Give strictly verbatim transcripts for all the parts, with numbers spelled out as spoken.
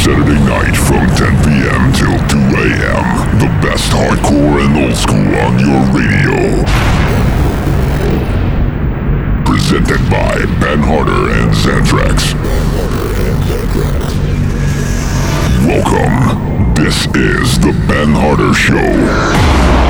Saturday night from ten p.m. till two a.m. The best hardcore and old school on your radio. Presented by Ben Harder and Xantrax. Welcome. This is the Ben Harder Show.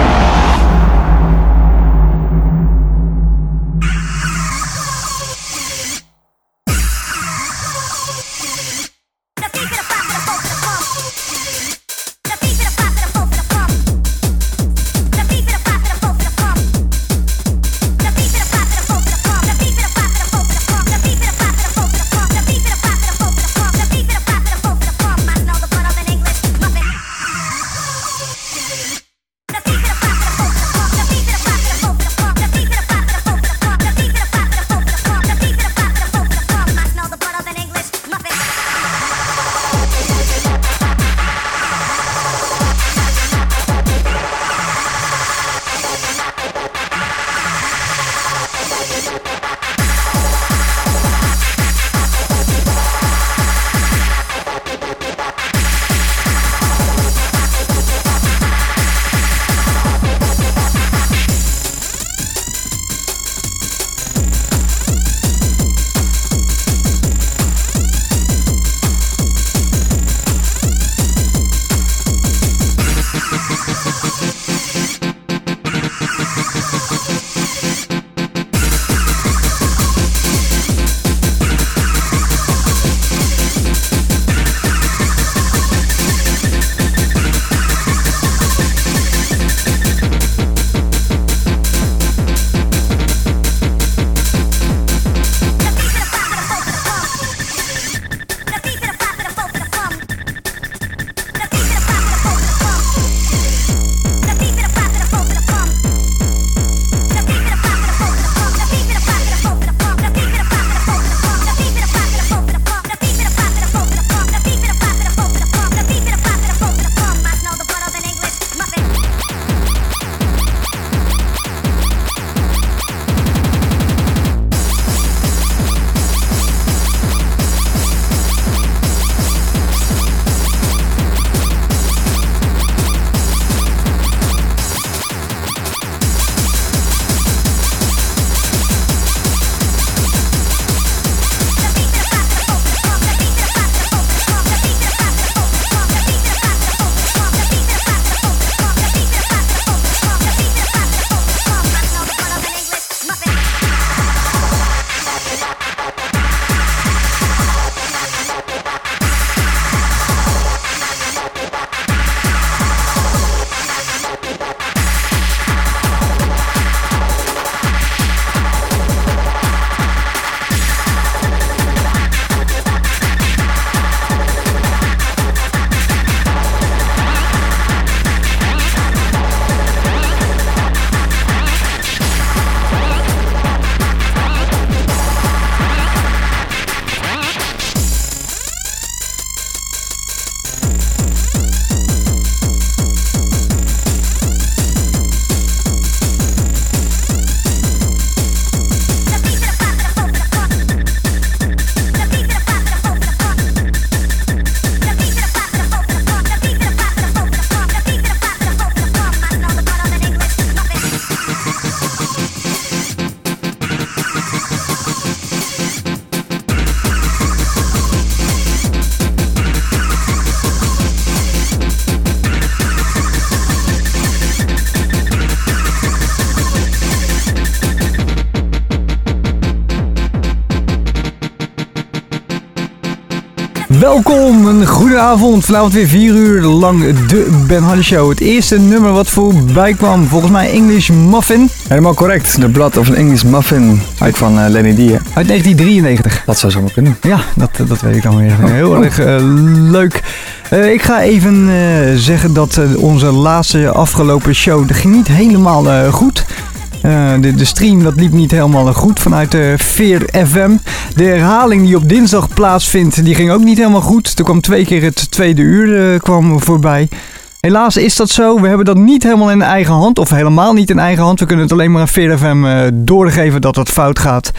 Welkom, een goede avond. Vanavond weer vier uur lang de Ben Harder Show. Het eerste nummer wat voorbij kwam, volgens mij English Muffin. Helemaal correct, The Blood of an English Muffin, uit van uh, Lenny D. Uit negentien drieënnegentig. Dat zou zomaar kunnen. Ja, dat, dat weet ik dan weer. Heel oh. erg uh, leuk. Uh, ik ga even uh, zeggen dat uh, onze laatste afgelopen show, dat ging niet helemaal uh, goed. Uh, de, de stream dat liep niet helemaal goed vanuit uh, Veer F M. De herhaling die op dinsdag plaatsvindt, die ging ook niet helemaal goed. Er kwam twee keer het tweede uur uh, kwam voorbij. Helaas is dat zo. We hebben dat niet helemaal in eigen hand, of helemaal niet in eigen hand. We kunnen het alleen maar aan Veer F M uh, doorgeven dat het fout gaat.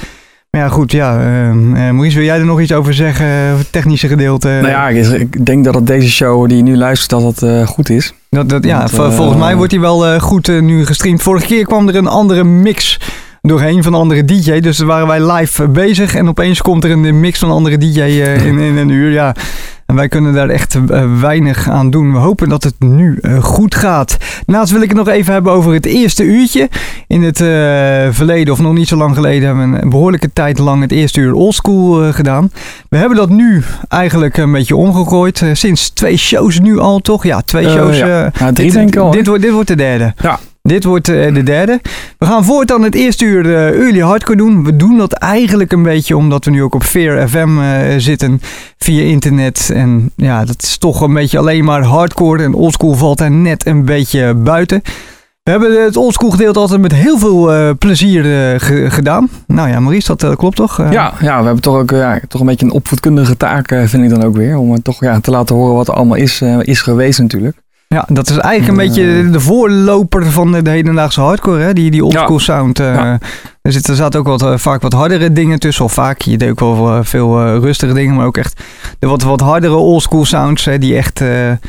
Maar ja, goed, ja. Uh, uh, Maurice, wil jij er nog iets over zeggen? Het technische gedeelte? Nou ja, ik, ik denk dat het deze show die je nu luistert, dat het uh, goed is. Dat, dat, ja, Want, v- uh, volgens mij wordt hij wel uh, goed uh, nu gestreamd. Vorige keer kwam er een andere mix doorheen van een andere D J. Dus waren wij live uh, bezig. En opeens komt er een mix van een andere D J uh, in, in een uur. Ja. En wij kunnen daar echt uh, weinig aan doen. We hopen dat het nu uh, goed gaat. Naast wil ik het nog even hebben over het eerste uurtje. In het uh, verleden, of nog niet zo lang geleden, hebben we een behoorlijke tijd lang het eerste uur oldschool uh, gedaan. We hebben dat nu eigenlijk een beetje omgegooid. Uh, sinds twee shows nu al, toch? Ja, twee uh, shows. Ja. Uh, ja, drie dit, denk ik al. Dit, dit, dit wordt de derde. Ja. Dit wordt uh, de derde. We gaan voortaan het eerste uur uh, early hardcore doen. We doen dat eigenlijk een beetje omdat we nu ook op Veer F M uh, zitten via internet. En ja, dat is toch een beetje alleen maar hardcore. En oldschool valt daar net een beetje buiten. We hebben het oldschool gedeelte altijd met heel veel uh, plezier uh, ge- gedaan. Nou ja, Maurice, dat uh, klopt toch? Uh, ja, ja, we hebben toch ook uh, ja, toch een beetje een opvoedkundige taak, uh, vind ik dan ook weer. Om uh, toch ja, te laten horen wat er allemaal is, uh, is geweest natuurlijk. Ja, dat is eigenlijk een uh, beetje de voorloper van de, de hedendaagse hardcore, hè? Die, die oldschool ja. sound. Uh, ja. Er zitten er zaten ook wat, uh, vaak wat hardere dingen tussen. Of vaak, je deed ook wel uh, veel uh, rustige dingen, maar ook echt de wat, wat hardere oldschool sounds. Hè, die echt uh,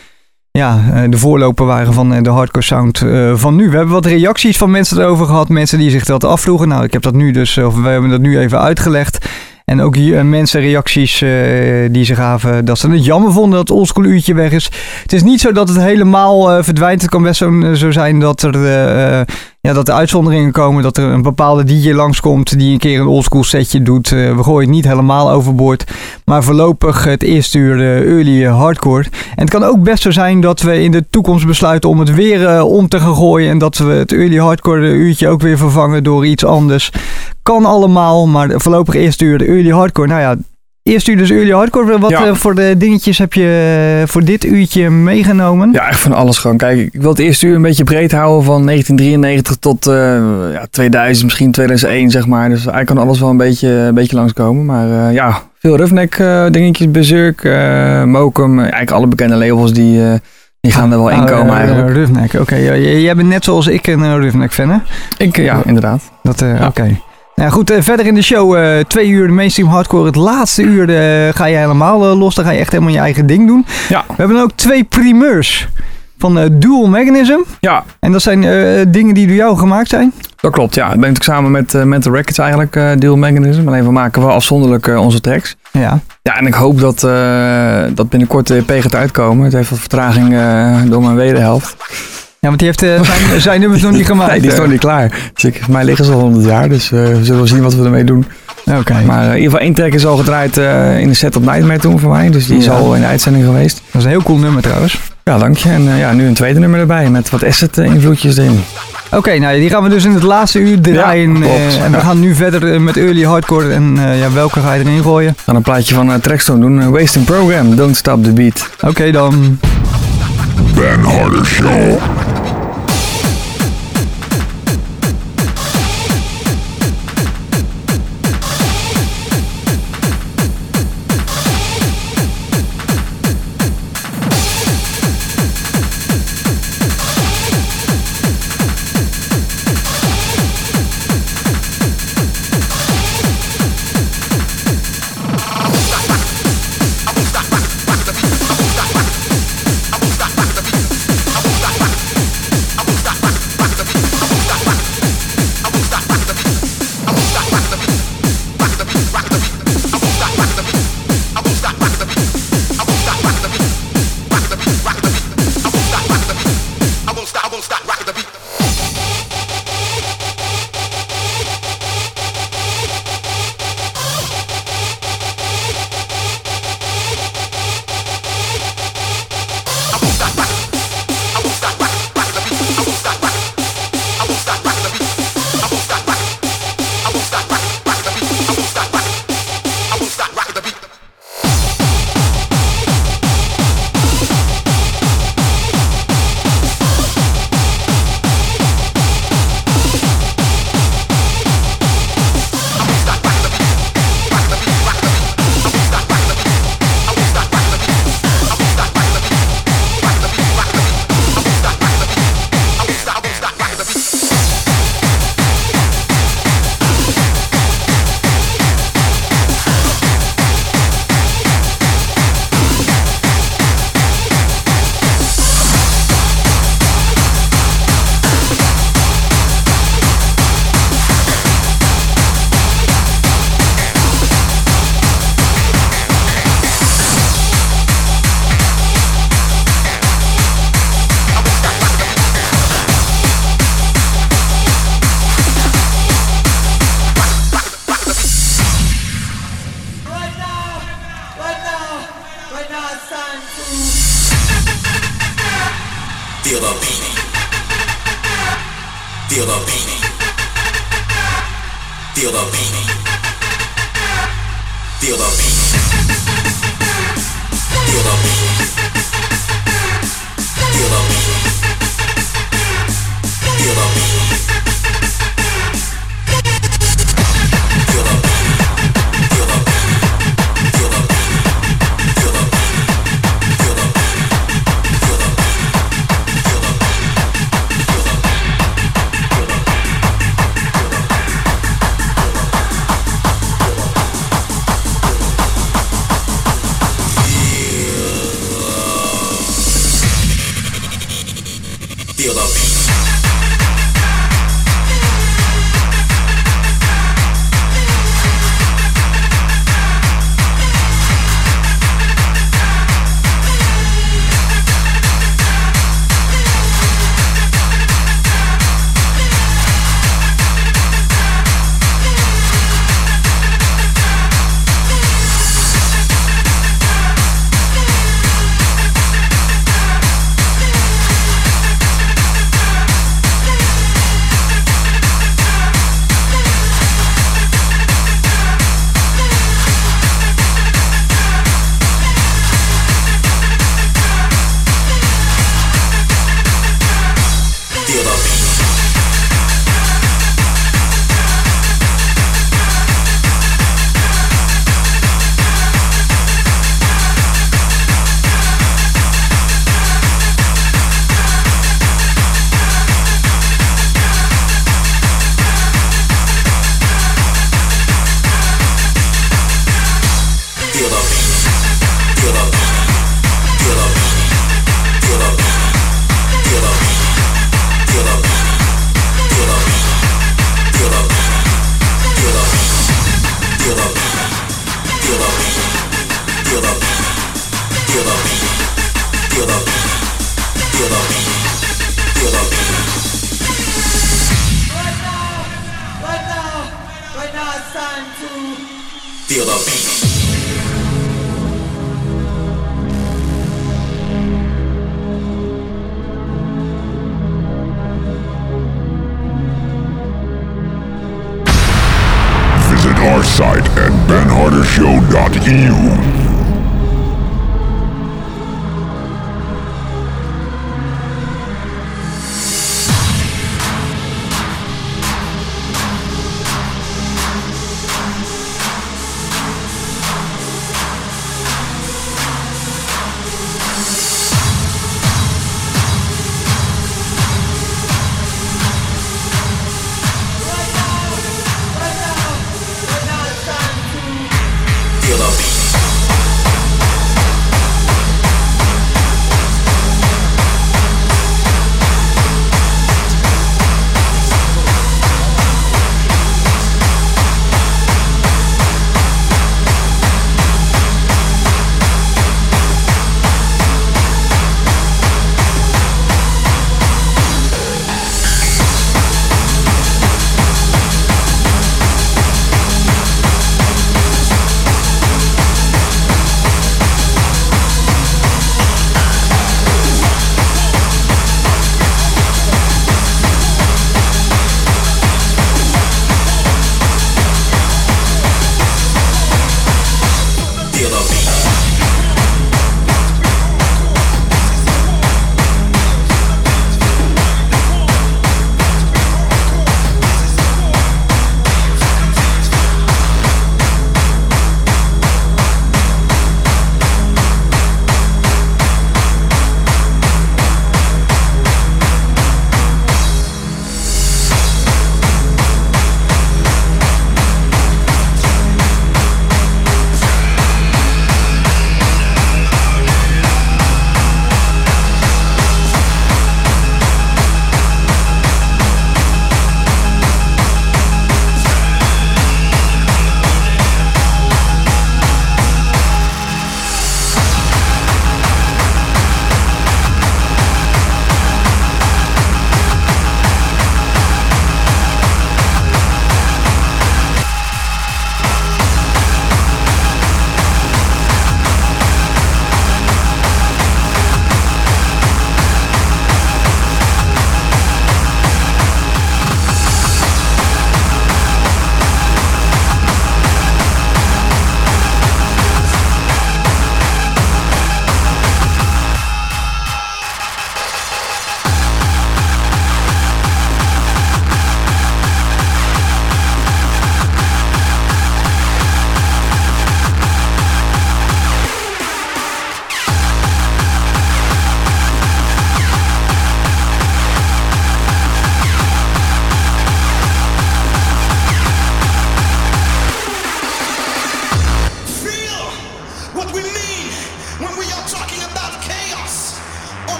ja, uh, de voorloper waren van uh, de hardcore sound uh, van nu. We hebben wat reacties van mensen erover gehad. Mensen die zich dat afvroegen. Nou, ik heb dat nu dus, of we hebben dat nu even uitgelegd. En ook hier uh, mensen reacties uh, die ze gaven dat ze het jammer vonden dat het oldschool uurtje weg is. Het is niet zo dat het helemaal uh, verdwijnt. Het kan best zo, zo zijn dat er, uh, ja, dat er uitzonderingen komen. Dat er een bepaalde D J langskomt die een keer een oldschool setje doet. Uh, we gooien het niet helemaal overboord. Maar voorlopig het eerste uur uh, early hardcore. En het kan ook best zo zijn dat we in de toekomst besluiten om het weer uh, om te gaan gooien. En dat we het early hardcore uurtje ook weer vervangen door iets anders. Kan allemaal, maar voorlopig eerste uur de early hardcore. Nou ja, eerste uur dus early hardcore. Wat ja. uh, voor de dingetjes heb je uh, voor dit uurtje meegenomen? Ja, echt van alles gewoon. Kijk, ik wil het eerste uur een beetje breed houden van negentien drieënnegentig tot uh, ja, tweeduizend, misschien tweeduizend één zeg maar. Dus eigenlijk kan alles wel een beetje, een beetje langskomen. Maar uh, ja, veel Roughneck uh, dingetjes, Berserk, uh, Mokum. Uh, eigenlijk alle bekende labels die... Uh, Die gaan er wel in komen uh, eigenlijk. Roughneck, oké. Okay. Jij bent net zoals ik een uh, Roughneck fan, hè? Ik, ja, inderdaad. Dat, uh, ja. Oké. Okay. Nou goed, uh, verder in de show, uh, twee uur de mainstream hardcore. Het laatste uur uh, ga je helemaal uh, los. Dan ga je echt helemaal je eigen ding doen. Ja. We hebben ook twee primeurs van uh, Dual Mechanism. Ja. En dat zijn uh, dingen die door jou gemaakt zijn? Dat klopt, ja. Ik ben natuurlijk samen met uh, Mental Records eigenlijk, uh, Dual Mechanism. Alleen we maken wel afzonderlijk uh, onze tracks. Ja. Ja, en ik hoop dat, uh, dat binnenkort de E P gaat uitkomen. Het heeft wat vertraging uh, door mijn wederhelft. Ja, want die heeft uh, zijn, zijn nummers nog niet gemaakt. Nee, die is nog niet klaar. Dus ik, voor mij liggen ze al honderd jaar, dus uh, we zullen wel zien wat we ermee doen. Oké. Okay. Maar uh, in ieder geval één track is al gedraaid uh, in de set op Nightmare toen voor mij. Dus die is ja. al in de uitzending geweest. Dat is een heel cool nummer trouwens. Ja, dank je. En uh, ja, nu een tweede nummer erbij met wat asset invloedjes erin. Oké, okay, nou die gaan we dus in het laatste uur draaien. Ja, uh, en we ja. gaan nu verder uh, met early hardcore. En uh, ja, welke ga je erin gooien? We gaan een plaatje van uh, Trackstone doen. Uh, Wasting Program, Don't Stop the Beat. Oké okay, dan. Ben Harder Show. Feel the beat. Feel the beat. Feel the beat. Feel the beat. Feel the beat. Feel the beat. Feel the beat. Feel the beat. Visit our site at ben harder show dot e u. Feel the beat.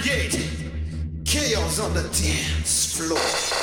create chaos on the dance floor.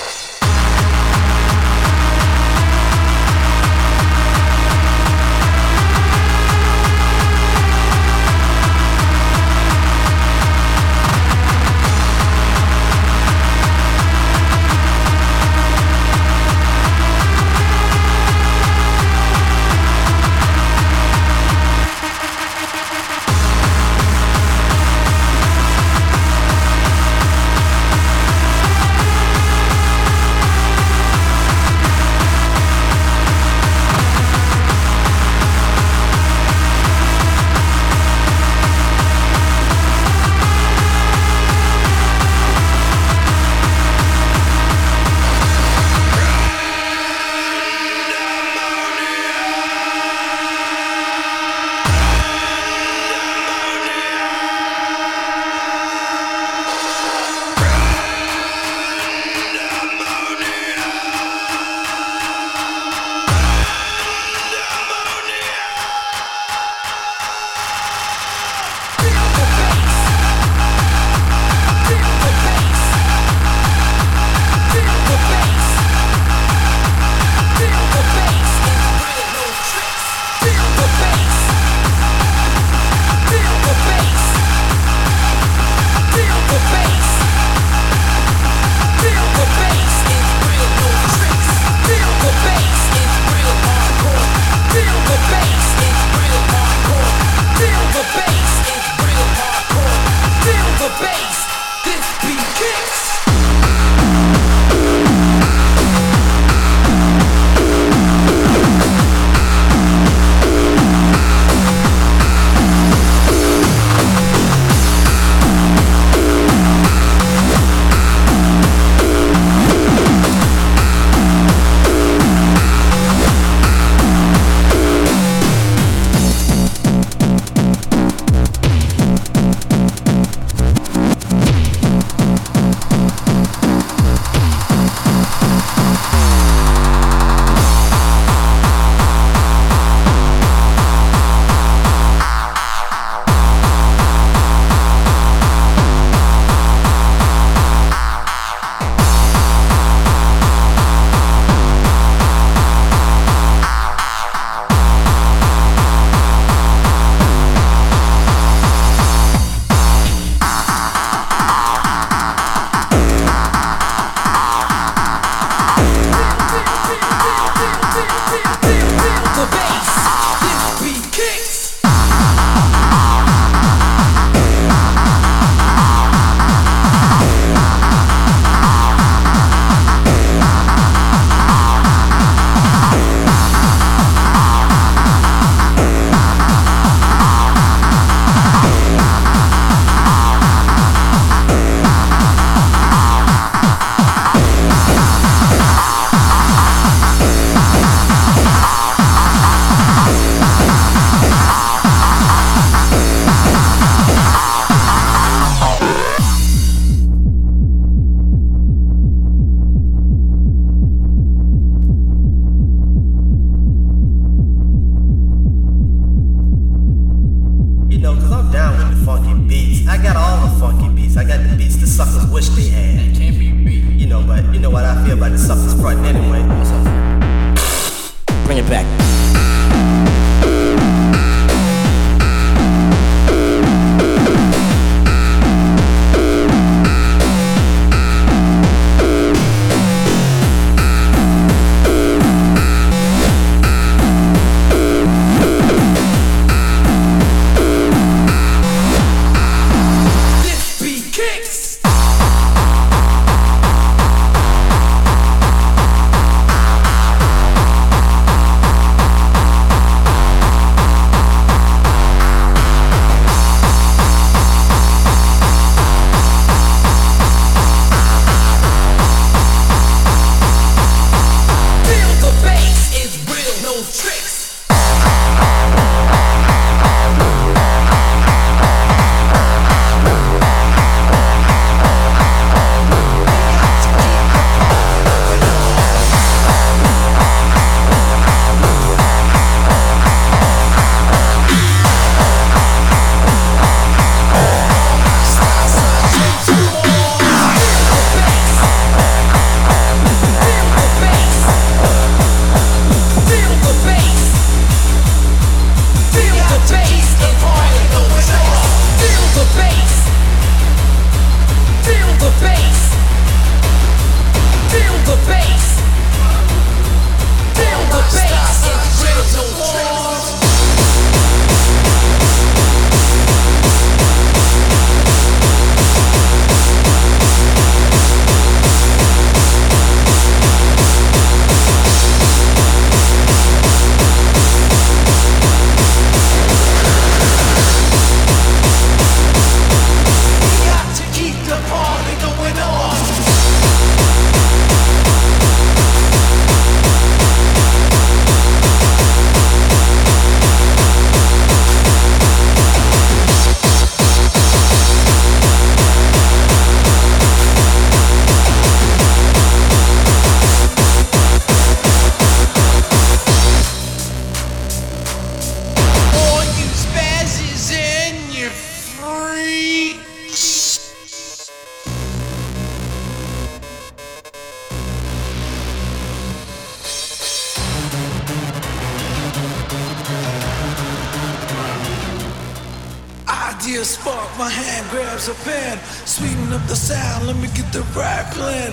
idea spark, my hand grabs a pen. Sweeten up the sound, let me get the right blend.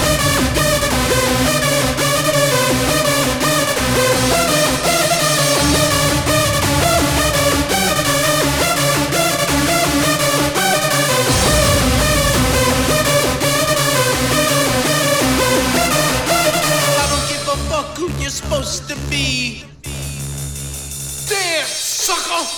I don't give a fuck who you're supposed to be. Damn, sucker!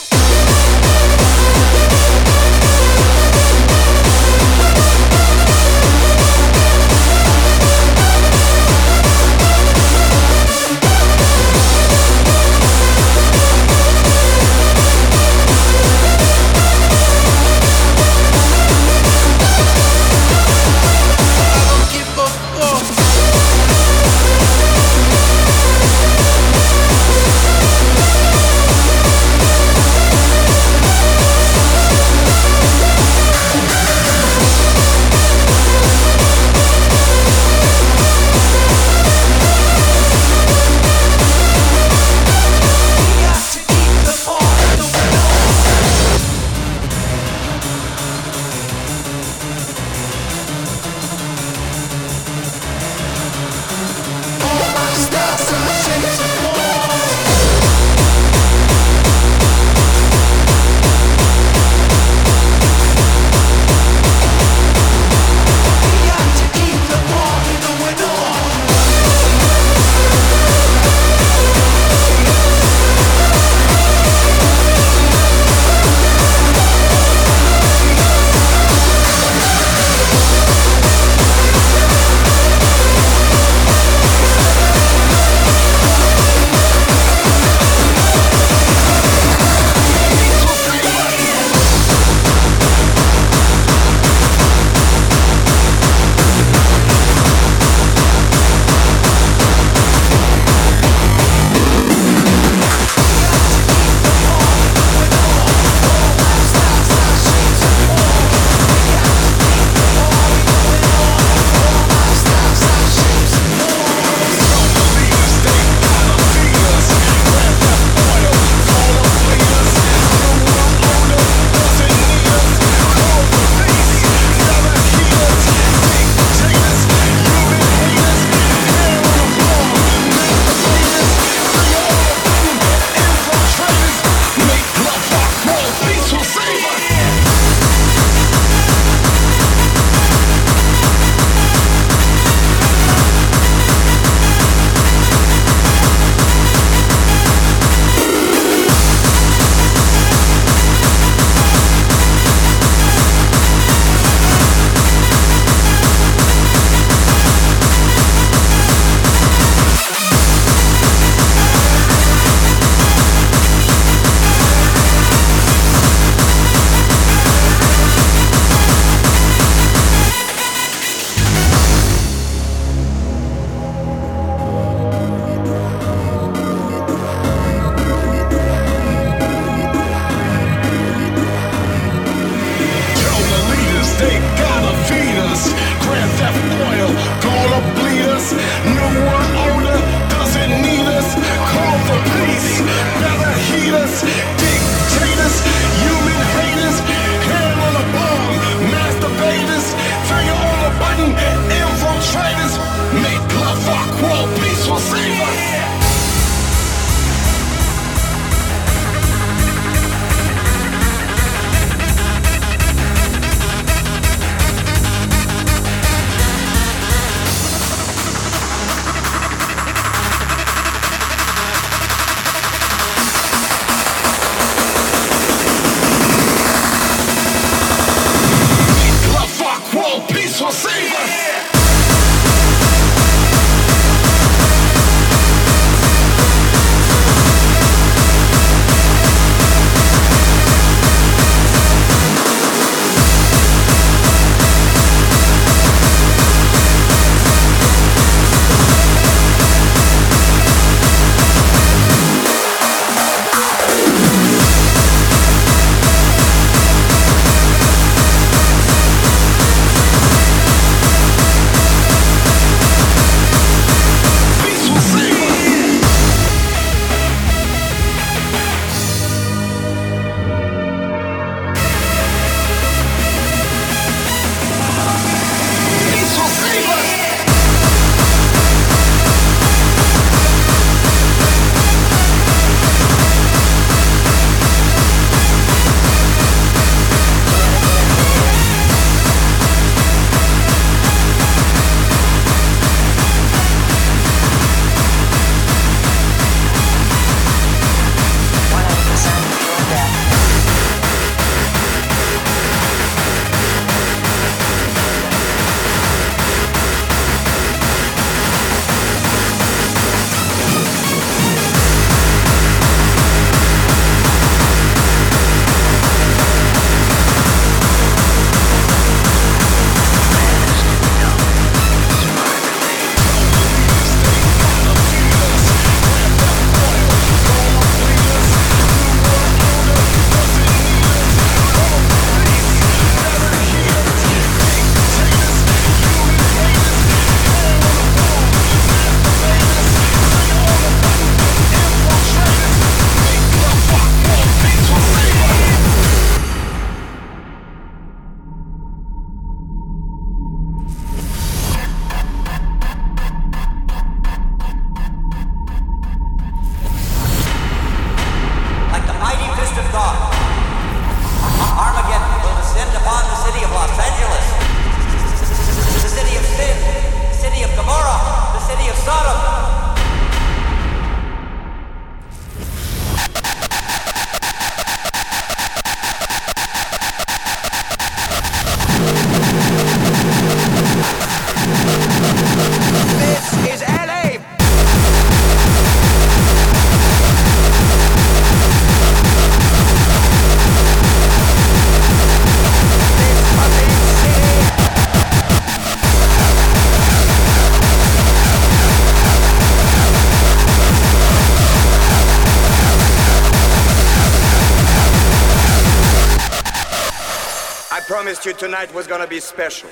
You tonight was gonna be special.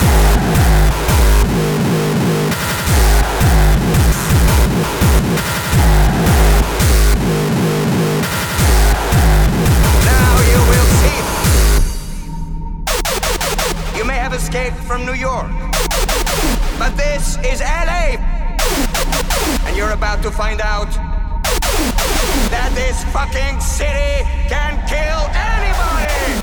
Now you will see. You may have escaped from New York, but this is L A, and you're about to find out that this fucking city can kill anybody.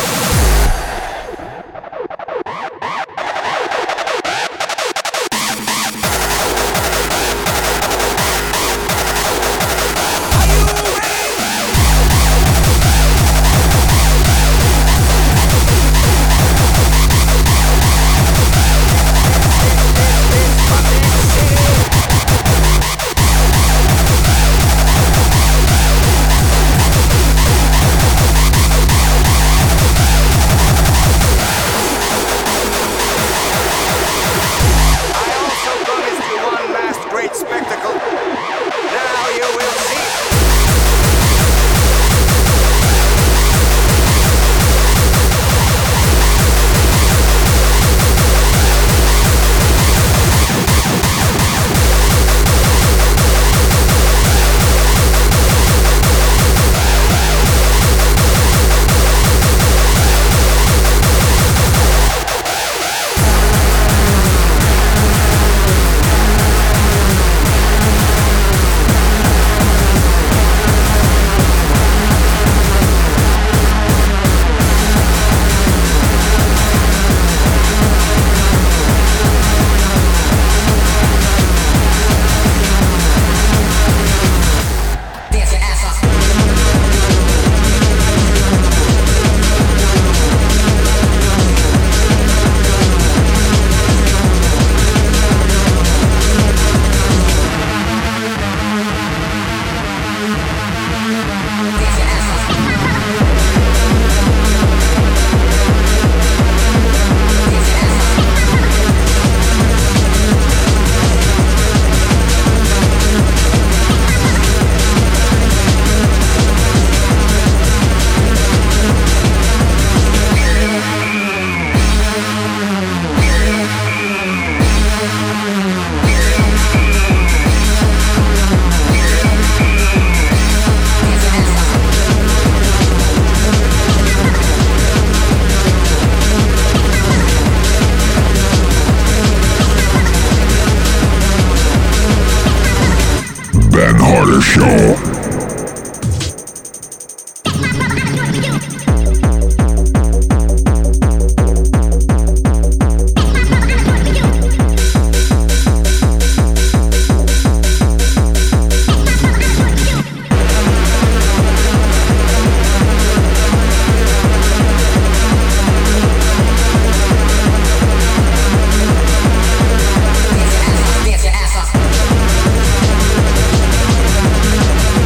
Ben Harder Show. Dance your ass off.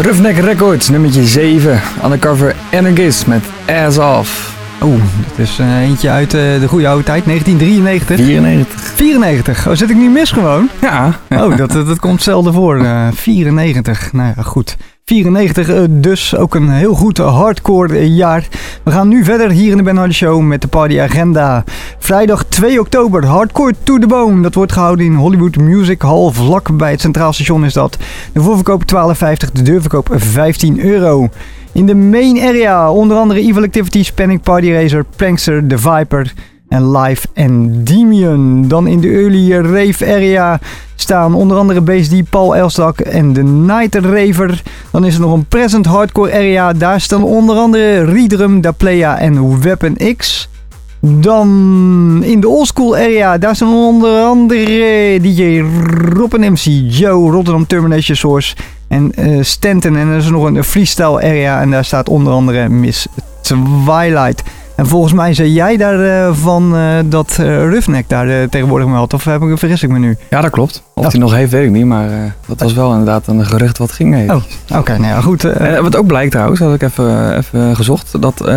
Roughneck Records, nummertje zeven. Undercover Anarchist met Ass Off. Oeh, dat is uh, eentje uit uh, de goede oude tijd, negentien drieënnegentig. vierennegentig. vierennegentig. Oh, zit ik nu mis gewoon? Ja. Oh, dat, dat, dat komt zelden voor. Uh, vierennegentig. Nou ja, goed. vierennegentig, uh, dus ook een heel goed hardcore jaar. We gaan nu verder hier in de Ben Hardy Show met de partyagenda. Vrijdag twee oktober, Hardcore to the Bone. Dat wordt gehouden in Hollywood Music Hall, vlak bij het Centraal Station is dat. De voorverkoop twaalf vijftig, de deurverkoop vijftien euro. In de main area onder andere Evil Activities, Panic Party Racer, Prankster, The Viper en Live Endymion. Dan in de early rave area staan onder andere Base D, Paul Elstak en de Night Raver. Dan is er nog een present hardcore area. Daar staan onder andere Redrum, Daplaya en Weapon X. Dan in de oldschool area, daar staan onder andere D J Rob en M C Joe, Rotterdam Termination Source en uh, Stanton. En er is nog een freestyle area en daar staat onder andere Miss Twilight. En volgens mij zei jij daarvan uh, uh, dat uh, Roughneck daar uh, tegenwoordig mee had, of heb ik, vergis ik me nu? Ja, dat klopt. Of Oh. hij nog heeft, weet ik niet, maar uh, dat was wel inderdaad een gerucht wat ging heeft. Oh, oké, okay, nou ja, goed. Uh, En wat ook blijkt trouwens, dat had ik even, even gezocht, dat uh,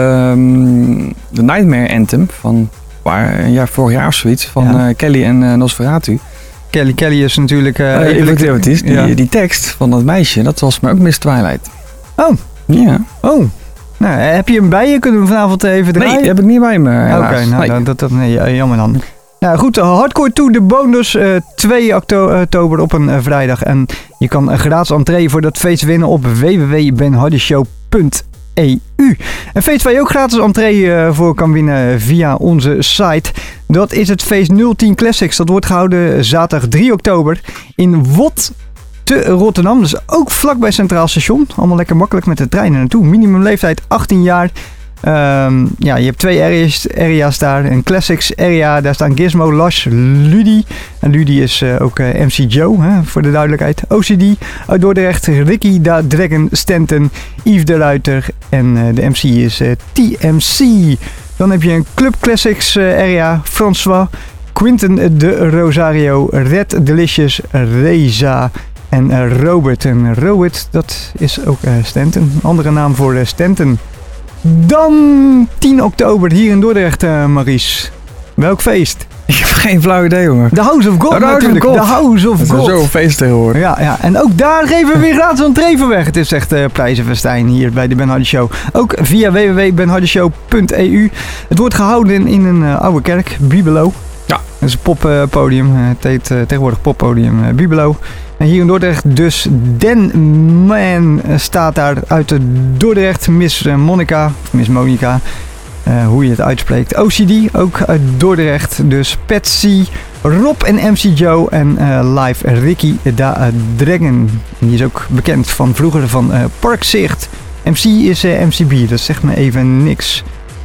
de Nightmare Anthem van waar, een jaar, vorig jaar of zoiets, van Ja. uh, Kelly en uh, Nosferatu. Kelly Kelly is natuurlijk... Uh, Uh, Evil Activities, die, ja. die tekst van dat meisje, dat was maar ook Miss Twilight. Oh. Ja. Oh. Nou, heb je hem bij je? Kunnen we vanavond even draaien? Nee, die heb ik niet bij me, Oké, helaas. nou, Nee. dat, dat, dat, nee, uh, jammer dan. Nou goed, Hardcore to the Bone dus uh, twee oktober op een uh, vrijdag. En je kan een gratis entree voor dat feest winnen op w w w punt ben hardy show punt e u. Een feest waar je ook gratis entree uh, voor kan winnen via onze site. Dat is het feest nul tien Classics. Dat wordt gehouden zaterdag drie oktober in Wot te Rotterdam. Dus ook vlakbij Centraal Station. Allemaal lekker makkelijk met de trein naartoe. Minimumleeftijd achttien jaar. Um, ja, je hebt twee areas, areas daar. Een Classics area, daar staan Gizmo, Lash, Ludi. En Ludi is uh, ook uh, M C Joe, hè, voor de duidelijkheid. O C D uit Dordrecht, Ricky da Dragon, Stanton, Yves de Ruiter. En uh, de M C is uh, T M C. Dan heb je een Club Classics uh, area, François, Quinten de Rosario, Red Delicious, Reza en uh, Robert. En Robert, dat is ook uh, Stanton. Andere naam voor uh, Stanton. Dan tien oktober hier in Dordrecht, uh, Maries. Welk feest? Ik heb geen flauw idee, jongen. The House of God Oh, the House of natuurlijk. God. The House of Dat is God. zo'n feest tegenwoordig. Ja, ja, en ook daar geven we weer gratis entree voor weg. Het is echt uh, prijzenfestijn hier bij de Ben Hardy Show. Ook via w w w punt ben hardy show punt e u. Het wordt gehouden in, in een uh, oude kerk, Bibelo. Ja. Dat is een poppodium. Uh, het heet uh, tegenwoordig poppodium uh, Bibelo. En hier in Dordrecht dus Den Man staat daar uit de Dordrecht. Miss Monica, of Miss Monica, uh, hoe je het uitspreekt. O C D, ook uit Dordrecht. Dus Patsy, Rob en M C Joe en uh, live Ricky da Dragon. En die is ook bekend van vroeger van uh, Parkzicht. M C is uh, M C B, dat zegt me even niks.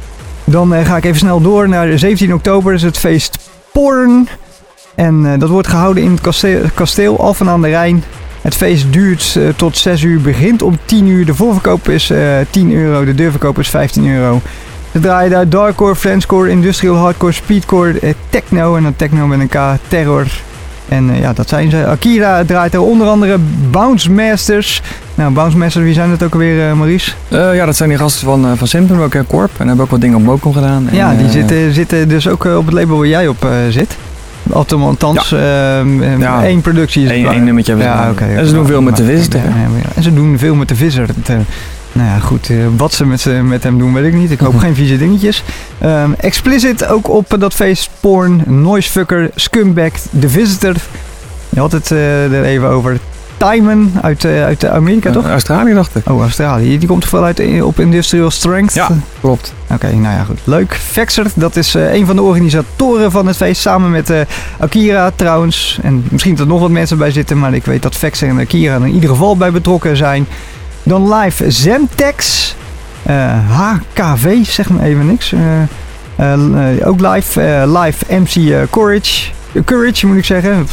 Dan uh, ga ik even snel door naar zeventien oktober, is het feest Porn. En uh, dat wordt gehouden in het kasteel, kasteel Alphen aan de Rijn. Het feest duurt uh, tot zes uur, begint om tien uur. De voorverkoop is uh, tien euro, de deurverkoop is vijftien euro. Ze draaien daar darkcore, Frenchcore, industrial hardcore, speedcore, uh, techno en dan techno met een K, terror. En uh, ja, dat zijn ze. Akira draait er onder andere Bounce Masters. Nou, Bounce Masters, wie zijn dat ook alweer, uh, Maries? Uh, ja, dat zijn die gasten van, uh, van Symptom, ook uh, Corp. En hebben ook wat dingen op Mokom gedaan. En, ja, die uh, zitten, zitten dus ook uh, op het label waar jij op uh, zit. Althans, ja. uh, ja. één productie is Eén, één nummertje hebben ze ja, gedaan. okay, En ze doen veel met de Visitor. Ja, ja, ja. En ze doen veel met de Visitor. Nou ja, goed. Uh, wat ze met, uh, met hem doen, weet ik niet. Ik hoop geen vieze dingetjes. Um, explicit ook op uh, dat feest. Porn, Noisefucker, Scumbag, The Visitor. Je had het uh, er even over. Timon uit, uh, uit Amerika, Uh, toch? Australië, dacht ik. Oh, Australië. Die komt toch wel uit uh, op Industrial Strength? Ja, klopt. Oké, okay, nou ja, goed. Leuk. Vexer, dat is uh, een van de organisatoren van het feest. Samen met uh, Akira trouwens. En misschien dat er nog wat mensen bij zitten. Maar ik weet dat Vexer en Akira er in ieder geval bij betrokken zijn. Dan live Zemtex. Uh, H K V, zeg maar even niks. Uh, uh, uh, ook live. Uh, live M C uh, Courage. Uh, Courage moet ik zeggen.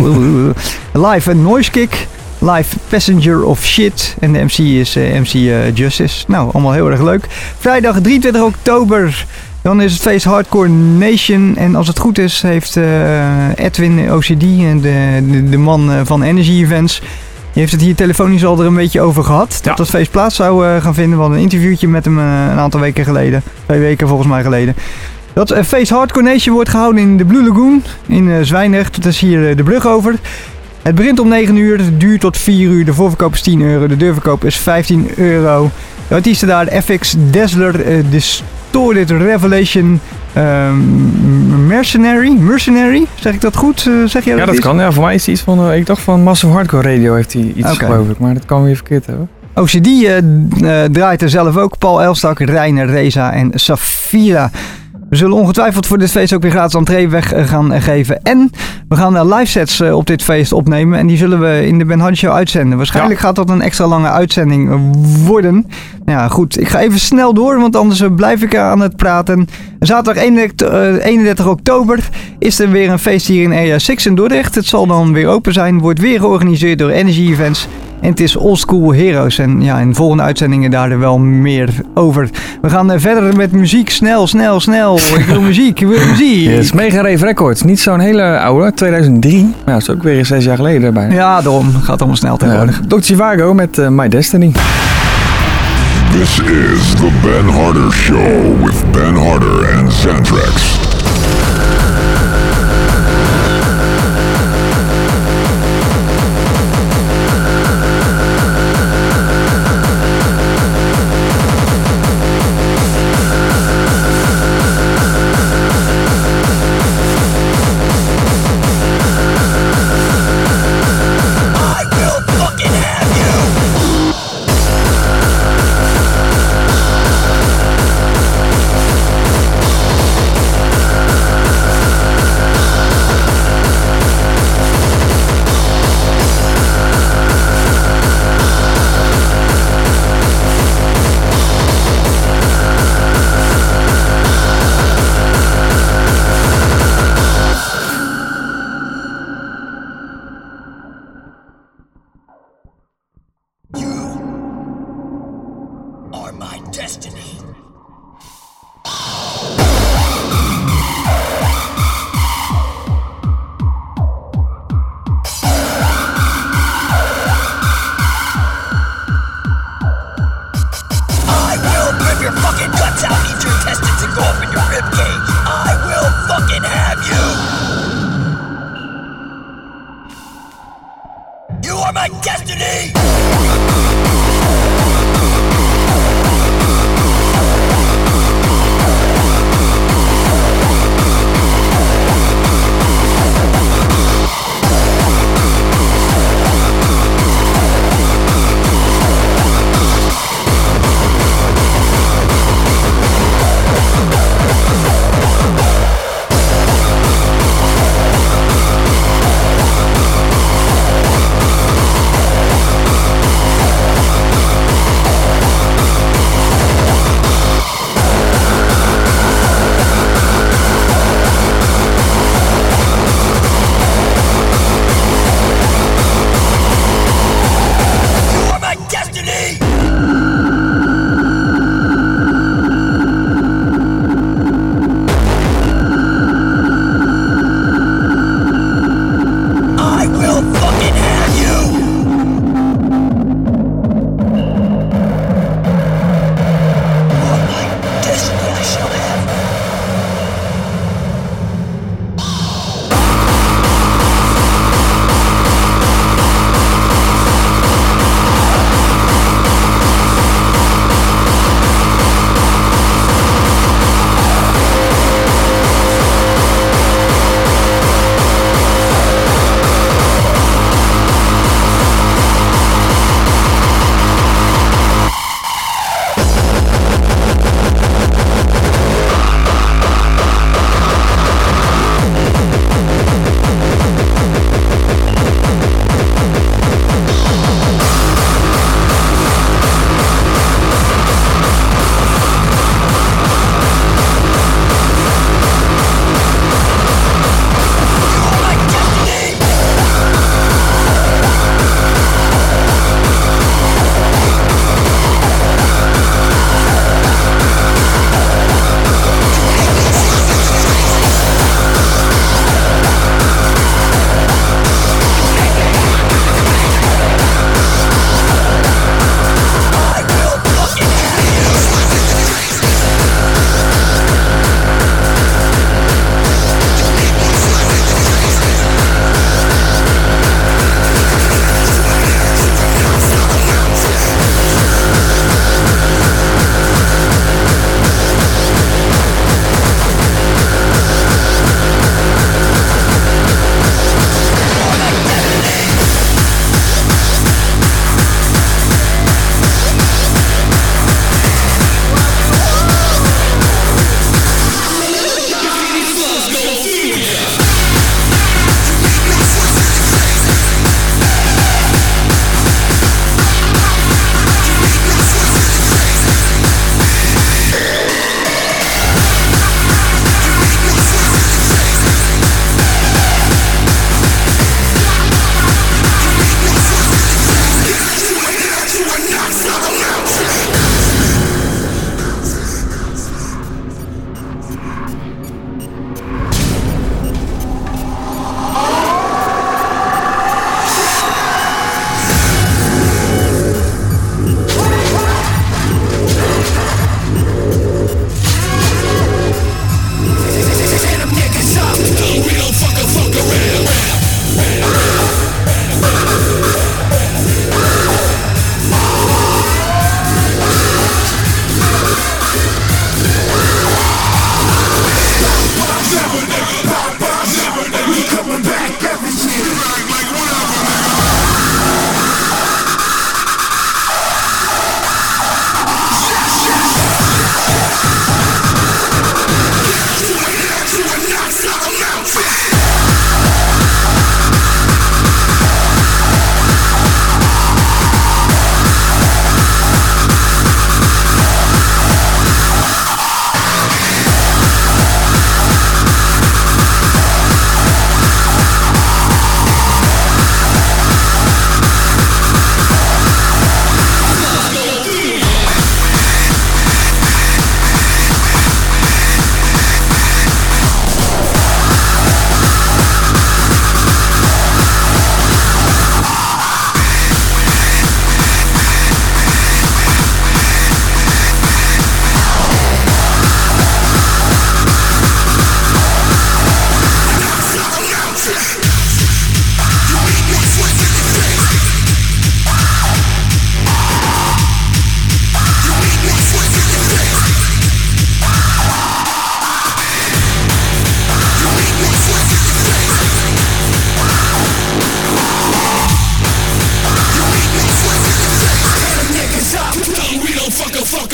Live uh, Noise Kick. Live Passenger of Shit. En de M C is uh, M C uh, Justice. Nou, allemaal heel erg leuk. Vrijdag drieëntwintig oktober. Dan is het feest Hardcore Nation. En als het goed is, heeft uh, Edwin O C D, de, de, de man uh, van Energy Events, Die heeft het hier telefonisch al er een beetje over gehad. Dat Ja. dat feest plaats zou uh, gaan vinden. We hadden een interviewtje met hem uh, een aantal weken geleden. Twee weken volgens mij geleden. Dat uh, feest Hardcore Nation wordt gehouden in de Blue Lagoon in uh, Zwijndrecht. Dat is hier uh, de brug over. Het begint om negen uur, het duurt tot vier uur. De voorverkoop is tien euro, de deurverkoop is vijftien euro. De artiesten daar, F X, Dazzler, uh, Distorted, Revelation, um, Mercenary. Mercenary, zeg ik dat goed? Uh, zeg jij Ja, dat dat iets? kan. Ja, voor mij is het iets van... Uh, ik dacht van Massive Hardcore Radio heeft hij iets, Oké. geloof ik. Maar dat kan weer verkeerd hebben. O C D uh, uh, draait er zelf ook. Paul Elstak, Reiner, Reza en Safira. We zullen ongetwijfeld voor dit feest ook weer gratis entree weg uh, gaan uh, geven. En we gaan uh, live sets uh, op dit feest opnemen. En die zullen we in de Ben Hardy Show uitzenden. Waarschijnlijk gaat dat een extra lange uitzending uh, worden. Nou ja, goed. Ik ga even snel door, want anders uh, blijf ik uh, aan het praten. Zaterdag eenendertig oktober is er weer een feest hier in Area zes in Dordrecht. Het zal dan weer open zijn. Wordt weer georganiseerd door Energy Events. En het is Old School Heroes. En ja, in de volgende uitzendingen daar er wel meer over. We gaan uh, verder met muziek. Snel, snel, snel. Ik wil muziek, ik wil muziek. Het is Mega Rave Records. Niet zo'n hele oude, tweeduizend drie. Maar ja, dat is ook weer zes jaar geleden erbij. Ja, daarom. Gaat allemaal snel tegenwoordig. Uh, doctor Zhivago met uh, My Destiny. This is the Ben Harder Show with Ben Harder and Xantrax.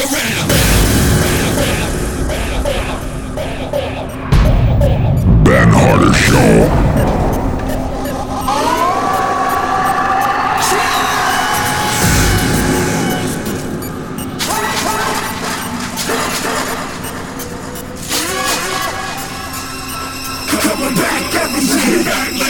Ben Harder Show. Coming back every day.